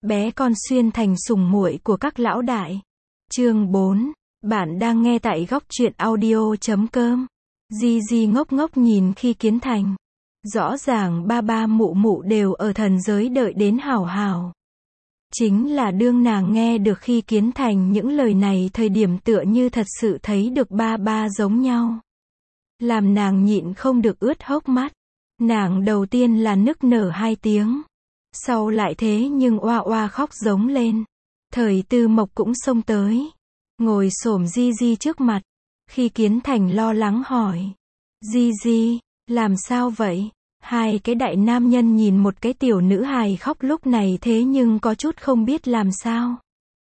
bé con xuyên thành sủng muội của các lão đại. Chương 4. Bạn đang nghe tại góc truyện audio.com. Gigi ngốc ngốc nhìn Khi Kiến Thành. Rõ ràng ba ba mụ mụ đều ở thần giới đợi đến hảo hảo. Chính là đương nàng nghe được Khi Kiến Thành những lời này thời điểm tựa như thật sự thấy được ba ba giống nhau. Làm nàng nhịn không được ướt hốc mắt. Nàng đầu tiên là nức nở 2 tiếng. Sau lại thế nhưng oa oa khóc giống lên. Thời Tư Mộc cũng xông tới. Ngồi xổm Gigi trước mặt. Khi Kiến Thành lo lắng hỏi. Gigi, làm sao vậy? Hai cái đại nam nhân nhìn một cái tiểu nữ hài khóc lúc này thế nhưng có chút không biết làm sao.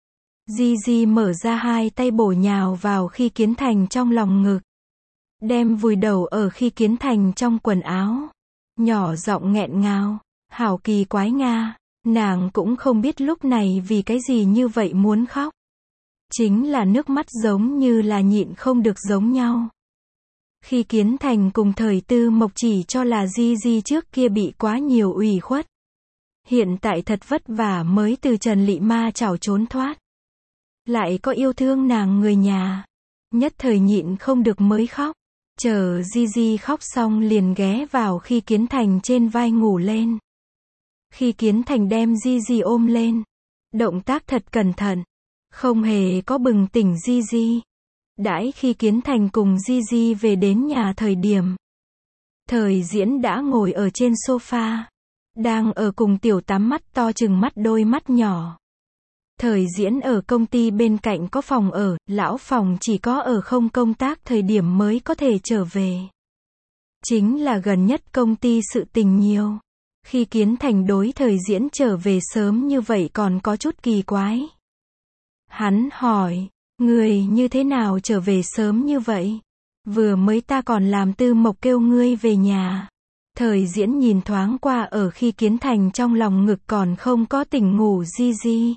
Gigi mở ra 2 tay bổ nhào vào Khi Kiến Thành trong lòng ngực. Đem vùi đầu ở Khi Kiến Thành trong quần áo. Nhỏ giọng nghẹn ngào. Hảo kỳ quái nga. Nàng cũng không biết lúc này vì cái gì như vậy muốn khóc. Chính là nước mắt giống như là nhịn không được giống nhau. Khi Kiến Thành cùng Thời Tư Mộc chỉ cho là Gigi trước kia bị quá nhiều ủy khuất. Hiện tại thật vất vả mới từ Trần Lị Ma chảo trốn thoát. Lại có yêu thương nàng người nhà. Nhất thời nhịn không được mới khóc. Chờ Gigi khóc xong liền ghé vào Khi Kiến Thành trên vai ngủ lên. Khi Kiến Thành đem Gigi ôm lên. Động tác thật cẩn thận. Không hề có bừng tỉnh Gigi. Đãi Khi Kiến Thành cùng Gigi về đến nhà thời điểm. Thời Diễn đã ngồi ở trên sofa. Đang ở cùng Tiểu Tám mắt to chừng mắt đôi mắt nhỏ. Thời Diễn ở công ty bên cạnh có phòng ở, lão phòng chỉ có ở không công tác thời điểm mới có thể trở về. Chính là gần nhất công ty sự tình nhiều. Khi Kiến Thành đối Thời Diễn trở về sớm như vậy còn có chút kỳ quái. Hắn hỏi, người như thế nào trở về sớm như vậy? Vừa mới ta còn làm Tư Mộc kêu ngươi về nhà. Thời Diễn nhìn thoáng qua ở Khi Kiến Thành trong lòng ngực còn không có tỉnh ngủ Gigi.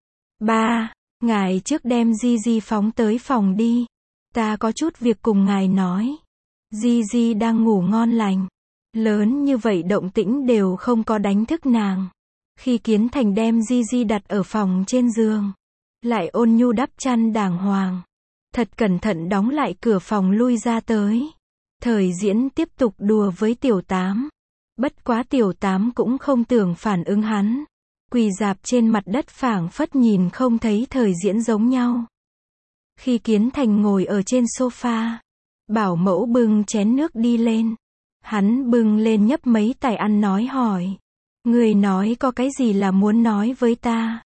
Ba, ngài trước đem Gigi phóng tới phòng đi. Ta có chút việc cùng ngài nói. Gigi đang ngủ ngon lành. Lớn như vậy động tĩnh đều không có đánh thức nàng. Khi Kiến Thành đem Gigi đặt ở phòng trên giường. Lại ôn nhu đắp chăn đàng hoàng. Thật cẩn thận đóng lại cửa phòng lui ra tới. Thời Diễn tiếp tục đùa với Tiểu Tám. Bất quá Tiểu Tám cũng không tưởng phản ứng hắn. Quỳ rạp trên mặt đất phảng phất nhìn không thấy Thời Diễn giống nhau. Khi Kiến Thành ngồi ở trên sofa. Bảo mẫu bưng chén nước đi lên. Hắn bưng lên nhấp mấy tài ăn nói hỏi. Người nói có cái gì là muốn nói với ta?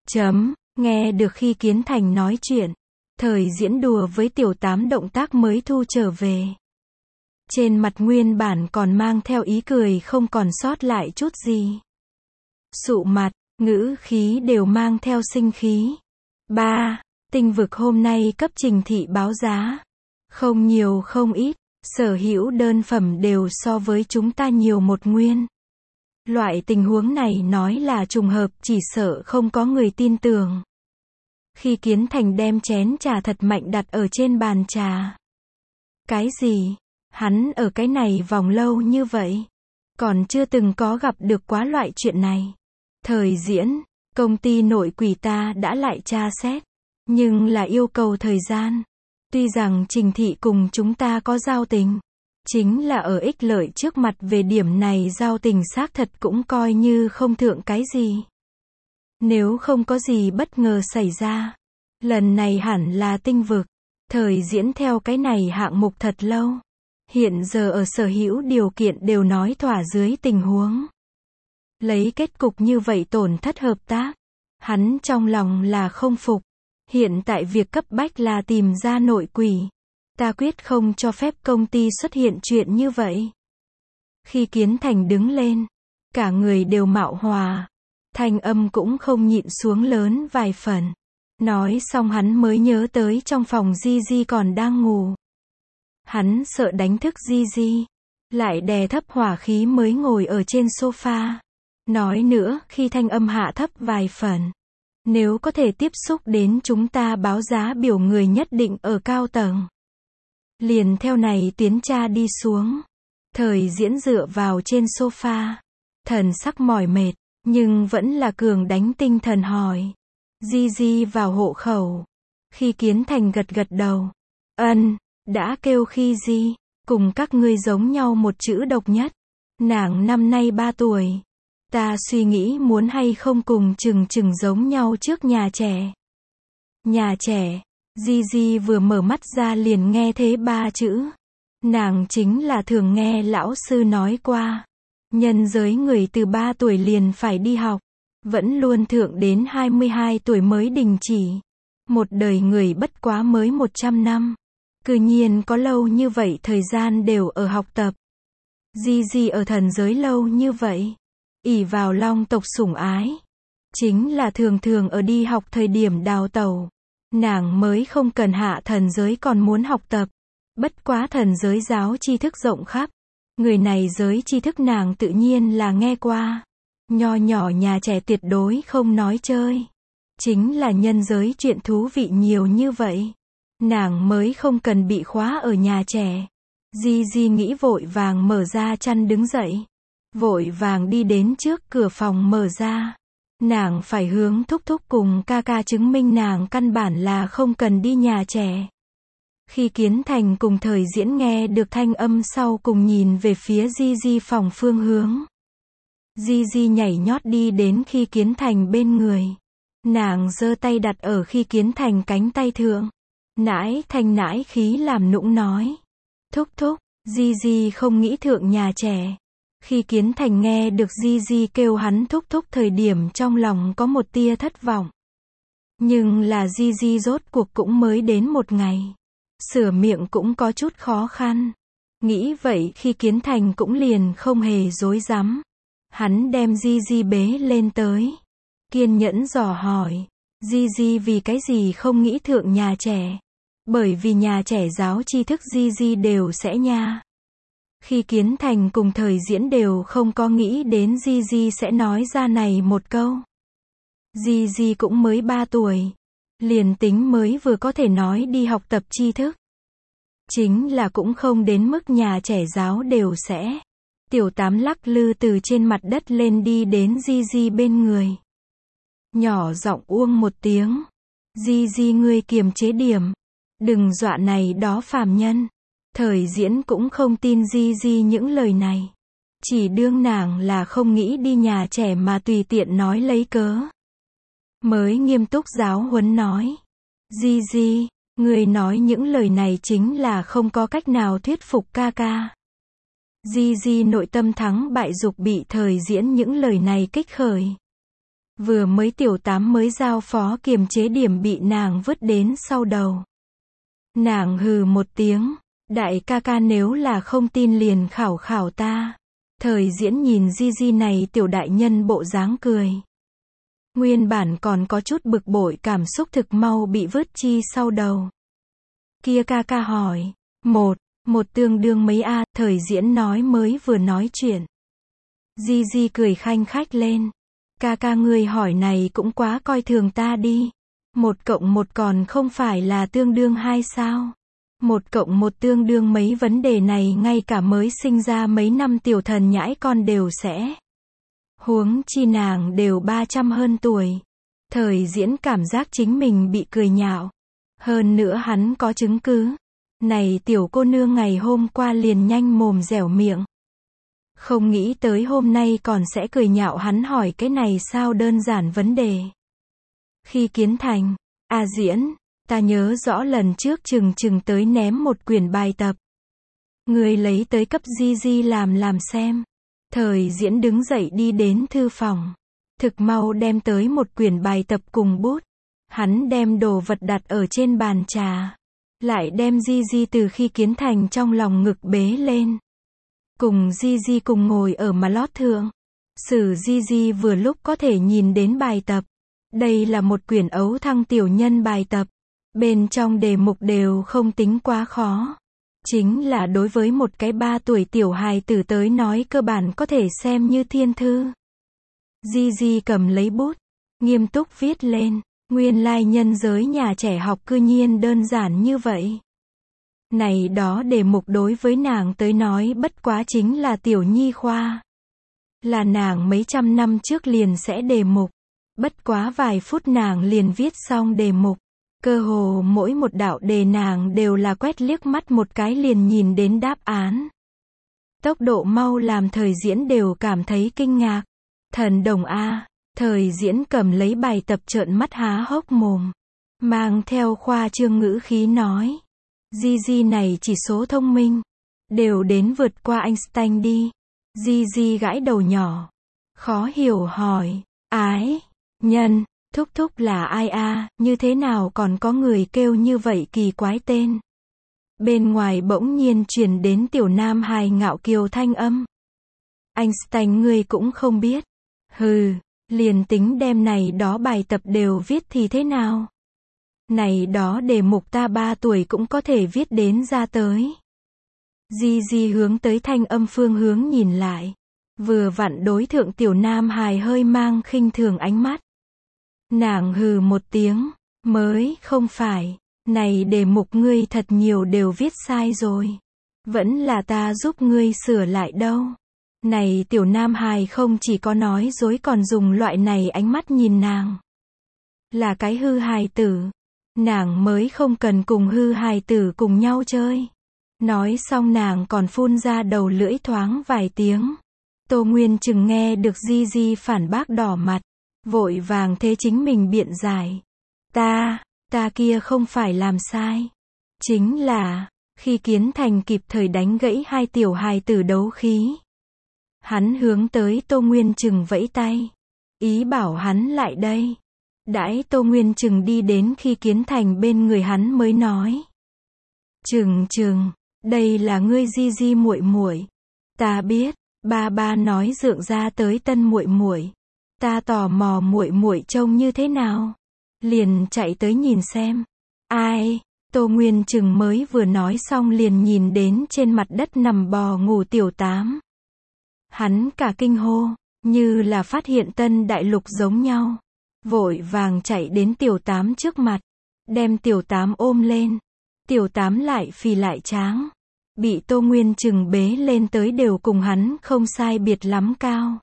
Nghe được Khi Kiến Thành nói chuyện. Thời Diễn đùa với Tiểu Tám động tác mới thu trở về. Trên mặt nguyên bản còn mang theo ý cười không còn sót lại chút gì. Sụ mặt, ngữ khí đều mang theo sinh khí. Ba, Tinh Vực hôm nay cấp Trình thị báo giá. Không nhiều không ít, sở hữu đơn phẩm đều so với chúng ta nhiều 1 nguyên. Loại tình huống này nói là trùng hợp chỉ sợ không có người tin tưởng. Khi Kiến Thành đem chén trà thật mạnh đặt ở trên bàn trà. Cái gì? Hắn ở cái này vòng lâu như vậy. Còn chưa từng có gặp được quá loại chuyện này. Thời Diễn, công ty nội quỷ ta đã lại tra xét. Nhưng là yêu cầu thời gian. Tuy rằng Trình thị cùng chúng ta có giao tình. Chính là ở ích lợi trước mặt về điểm này giao tình xác thật cũng coi như không thượng cái gì. Nếu không có gì bất ngờ xảy ra. Lần này hẳn là Tinh Vực. Thời Diễn theo cái này hạng mục thật lâu. Hiện giờ ở sở hữu điều kiện đều nói thỏa dưới tình huống. Lấy kết cục như vậy tổn thất hợp tác. Hắn trong lòng là không phục. Hiện tại việc cấp bách là tìm ra nội quỷ. Ta quyết không cho phép công ty xuất hiện chuyện như vậy. Khi Kiến Thành đứng lên. Cả người đều mạo hòa. Thanh âm cũng không nhịn xuống lớn vài phần. Nói xong hắn mới nhớ tới trong phòng Gigi còn đang ngủ. Hắn sợ đánh thức Gigi. Lại đè thấp hỏa khí mới ngồi ở trên sofa. Nói nữa, khi thanh âm hạ thấp vài phần. Nếu có thể tiếp xúc đến chúng ta báo giá biểu người nhất định ở cao tầng. Liền theo này tiến tra đi xuống. Thời Diễn dựa vào trên sofa. Thần sắc mỏi mệt. Nhưng vẫn là cường đánh tinh thần hỏi. Gigi vào hộ khẩu. Khi Kiến Thành gật gật đầu. Ân, đã kêu khi gì? Cùng các ngươi giống nhau một chữ độc nhất. Nàng năm nay 3 tuổi. Ta suy nghĩ muốn hay không cùng chừng chừng giống nhau trước nhà trẻ. Nhà trẻ. Gigi vừa mở mắt ra liền nghe thế 3 chữ. Nàng chính là thường nghe lão sư nói qua. Nhân giới người từ 3 tuổi liền phải đi học. Vẫn luôn thượng đến 22 tuổi mới đình chỉ. Một đời người bất quá mới 100 năm. Cư nhiên có lâu như vậy thời gian đều ở học tập. Gigi ở thần giới lâu như vậy. Ỷ vào long tộc sủng ái. Chính là thường thường ở đi học thời điểm đào tẩu. Nàng mới không cần hạ thần giới còn muốn học tập. Bất quá thần giới giáo tri thức rộng khắp. Người này giới tri thức nàng tự nhiên là nghe qua. Nho nhỏ nhà trẻ tuyệt đối không nói chơi. Chính là nhân giới chuyện thú vị nhiều như vậy. Nàng mới không cần bị khóa ở nhà trẻ. Gigi nghĩ vội vàng mở ra chăn đứng dậy. Vội vàng đi đến trước cửa phòng mở ra. Nàng phải hướng thúc thúc cùng ca ca chứng minh nàng căn bản là không cần đi nhà trẻ. Khi Kiến Thành cùng Thời Diễn nghe được thanh âm sau cùng nhìn về phía Gigi phòng phương hướng. Gigi nhảy nhót đi đến Khi Kiến Thành bên người. Nàng giơ tay đặt ở Khi Kiến Thành cánh tay thượng. Nãi thanh nãi khí làm nũng nói. Thúc thúc, Gigi không nghĩ thượng nhà trẻ. Khi Kiến Thành nghe được Gigi kêu hắn thúc thúc thời điểm trong lòng có một tia thất vọng. Nhưng là Gigi rốt cuộc cũng mới đến một ngày. Sửa miệng cũng có chút khó khăn. Nghĩ vậy Khi Kiến Thành cũng liền không hề dối rắm. Hắn đem Gigi bế lên tới. Kiên nhẫn dò hỏi. Gigi vì cái gì không nghĩ thượng nhà trẻ? Bởi vì nhà trẻ giáo tri thức Gigi đều sẽ nha. Khi Kiến Thành cùng Thời Diễn đều không có nghĩ đến Gigi sẽ nói ra này một câu. Gigi cũng mới 3 tuổi. Liền tính mới vừa có thể nói đi học tập tri thức. Chính là cũng không đến mức nhà trẻ giáo đều sẽ. Tiểu Tám lắc lư từ trên mặt đất lên đi đến Gigi bên người. Nhỏ giọng uông một tiếng. Gigi ngươi kiềm chế điểm. Đừng dọa này đó phàm nhân. Thời Diễn cũng không tin Gigi những lời này. Chỉ đương nàng là không nghĩ đi nhà trẻ mà tùy tiện nói lấy cớ. Mới nghiêm túc giáo huấn nói. Gigi, người nói những lời này chính là không có cách nào thuyết phục ca ca. Gigi nội tâm thắng bại dục bị Thời Diễn những lời này kích khởi. Vừa mới tiểu Tám mới giao phó kiềm chế điểm bị nàng vứt đến sau đầu. Nàng hừ một tiếng. Đại ca ca nếu là không tin liền khảo khảo ta. Thời Diễn nhìn Gigi này tiểu đại nhân bộ dáng cười. Nguyên bản còn có chút bực bội cảm xúc thực mau bị vứt chi sau đầu. Kia ca ca hỏi. Một tương đương mấy a? Thời Diễn nói mới vừa nói chuyện. Gigi cười khanh khách lên. Ca ca ngươi hỏi này cũng quá coi thường ta đi. 1 cộng 1 còn không phải là tương đương 2 sao? 1 cộng 1 tương đương mấy vấn đề này ngay cả mới sinh ra mấy năm tiểu thần nhãi con đều sẽ. Huống chi nàng đều 300 hơn tuổi. Thời Diễn cảm giác chính mình bị cười nhạo. Hơn nữa hắn có chứng cứ. Này tiểu cô nương ngày hôm qua liền nhanh mồm dẻo miệng. Không nghĩ tới hôm nay còn sẽ cười nhạo hắn hỏi cái này sao đơn giản vấn đề. Khi Kiến Thành. Diễn. Ta nhớ rõ lần trước chừng tới ném một quyển bài tập. Người lấy tới cấp Gigi làm xem. Thời Diễn đứng dậy đi đến thư phòng. Thực mau đem tới một quyển bài tập cùng bút. Hắn đem đồ vật đặt ở trên bàn trà. Lại đem Gigi từ Khi Kiến Thành trong lòng ngực bế lên. Cùng Gigi cùng ngồi ở mà lót thượng. Sử Gigi vừa lúc có thể nhìn đến bài tập. Đây là một quyển ấu thăng tiểu nhân bài tập. Bên trong đề mục đều không tính quá khó. Chính là đối với một cái 3 tuổi tiểu hài tử tới nói cơ bản có thể xem như thiên thư. Gigi cầm lấy bút. Nghiêm túc viết lên. Nguyên lai nhân giới nhà trẻ học cư nhiên đơn giản như vậy. Này đó đề mục đối với nàng tới nói bất quá chính là tiểu nhi khoa. Là nàng mấy trăm năm trước liền sẽ đề mục. Bất quá vài phút nàng liền viết xong đề mục. Cơ hồ mỗi một đạo đề nàng đều là quét liếc mắt một cái liền nhìn đến đáp án. Tốc độ mau làm thời diễn đều cảm thấy kinh ngạc. Thần đồng a, thời diễn cầm lấy bài tập trợn mắt há hốc mồm. Mang theo khoa trương ngữ khí nói. Gigi này chỉ số thông minh. Đều đến vượt qua Einstein đi. Gigi gãi đầu nhỏ. Khó hiểu hỏi. Ái, nhân, thúc thúc là ai a, như thế nào còn có người kêu như vậy kỳ quái tên. Bên ngoài bỗng nhiên truyền đến tiểu nam hài ngạo kiều thanh âm. Einstein ngươi cũng không biết. Hừ, liền tính đem này đó bài tập đều viết thì thế nào? Này đó đề mục ta 3 tuổi cũng có thể viết đến ra tới. Gigi hướng tới thanh âm phương hướng nhìn lại. Vừa vặn đối thượng tiểu nam hài hơi mang khinh thường ánh mắt. Nàng hừ một tiếng, mới không phải, này đề mục ngươi thật nhiều đều viết sai rồi. Vẫn là ta giúp ngươi sửa lại đâu. Này tiểu nam hài không chỉ có nói dối còn dùng loại này ánh mắt nhìn nàng. Là cái hư hài tử. Nàng mới không cần cùng hư hài tử cùng nhau chơi. Nói xong nàng còn phun ra đầu lưỡi thoáng vài tiếng. Tô Nguyên Trừng nghe được Gigi phản bác đỏ mặt. Vội vàng thế chính mình biện giải. Ta kia không phải làm sai. Chính là, khi Kiến Thành kịp thời đánh gãy hai tiểu hài tử đấu khí. Hắn hướng tới Tô Nguyên Trừng vẫy tay. Ý bảo hắn lại đây. Đãi Tô Nguyên Trừng đi đến khi Kiến Thành bên người hắn mới nói. Trừng, đây là ngươi Gigi muội muội. Ta biết, ba nói dượng ra tới tân muội muội. Ta tò mò muội muội trông như thế nào. Liền chạy tới nhìn xem. Ai? Tô Nguyên Trừng mới vừa nói xong liền nhìn đến trên mặt đất nằm bò ngủ tiểu tám. Hắn cả kinh hô, như là phát hiện tân đại lục giống nhau. Vội vàng chạy đến tiểu tám trước mặt, đem tiểu tám ôm lên. Tiểu tám lại phì lại tráng. Bị Tô Nguyên Trừng bế lên tới đều cùng hắn không sai biệt lắm cao.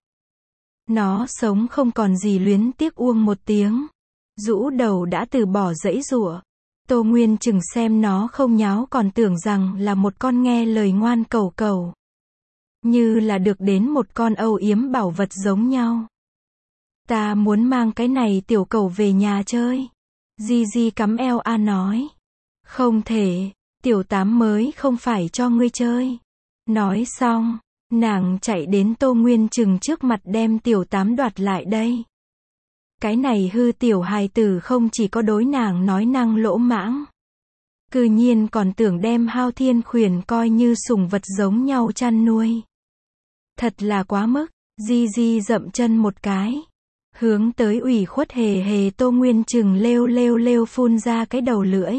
Nó sống không còn gì luyến tiếc uông một tiếng. Rũ đầu đã từ bỏ giãy giụa. Tô Nguyên Trừng xem nó không nháo còn tưởng rằng là một con nghe lời ngoan cẩu cẩu. Như là được đến một con âu yếm bảo vật giống nhau. Ta muốn mang cái này tiểu cẩu về nhà chơi. Gigi cắm eo a nói. Không thể, tiểu tám mới không phải cho ngươi chơi. Nói xong, nàng chạy đến Tô Nguyên Trừng trước mặt đem tiểu tám đoạt lại đây. Cái này hư tiểu hài tử không chỉ có đối nàng nói năng lỗ mãng. Cư nhiên còn tưởng đem Hao Thiên Khuyển coi như sủng vật giống nhau chăn nuôi. Thật là quá mức. Gigi dậm chân một cái. Hướng tới ủy khuất hề hề Tô Nguyên Trừng lêu phun ra cái đầu lưỡi.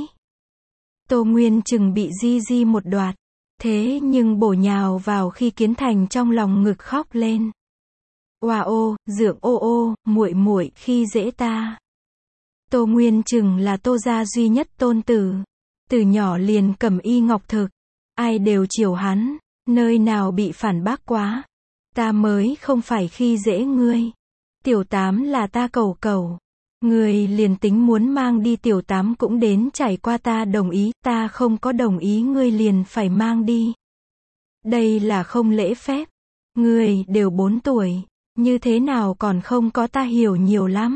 Tô Nguyên Trừng bị Gigi một đoạt. Thế nhưng bổ nhào vào khi Kiến Thành trong lòng ngực khóc lên. Oa ô, dượng ô, muội muội khi dễ ta. Tô Nguyên Trừng là Tô gia duy nhất tôn tử. Từ nhỏ liền cầm y ngọc thực. Ai đều chiều hắn. Nơi nào bị phản bác quá. Ta mới không phải khi dễ ngươi. Tiểu tám là ta cẩu. Ngươi liền tính muốn mang đi tiểu tám cũng đến trải qua ta đồng ý. Ta không có đồng ý ngươi liền phải mang đi. Đây là không lễ phép. Ngươi đều 4 tuổi. Như thế nào còn không có ta hiểu nhiều lắm.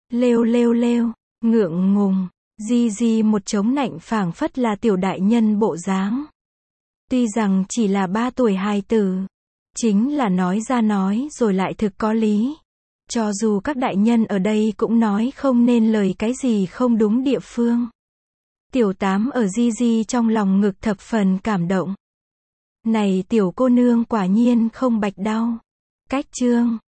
Lêu, ngượng ngùng. Gigi một chống nạnh phảng phất là tiểu đại nhân bộ dáng. Tuy rằng chỉ là 3 tuổi hài tử. Chính là nói ra nói rồi lại thực có lý. Cho dù các đại nhân ở đây cũng nói không nên lời cái gì không đúng địa phương. Tiểu tám ở Gigi trong lòng ngực thập phần cảm động. Này tiểu cô nương quả nhiên không bạch đau. Cách chương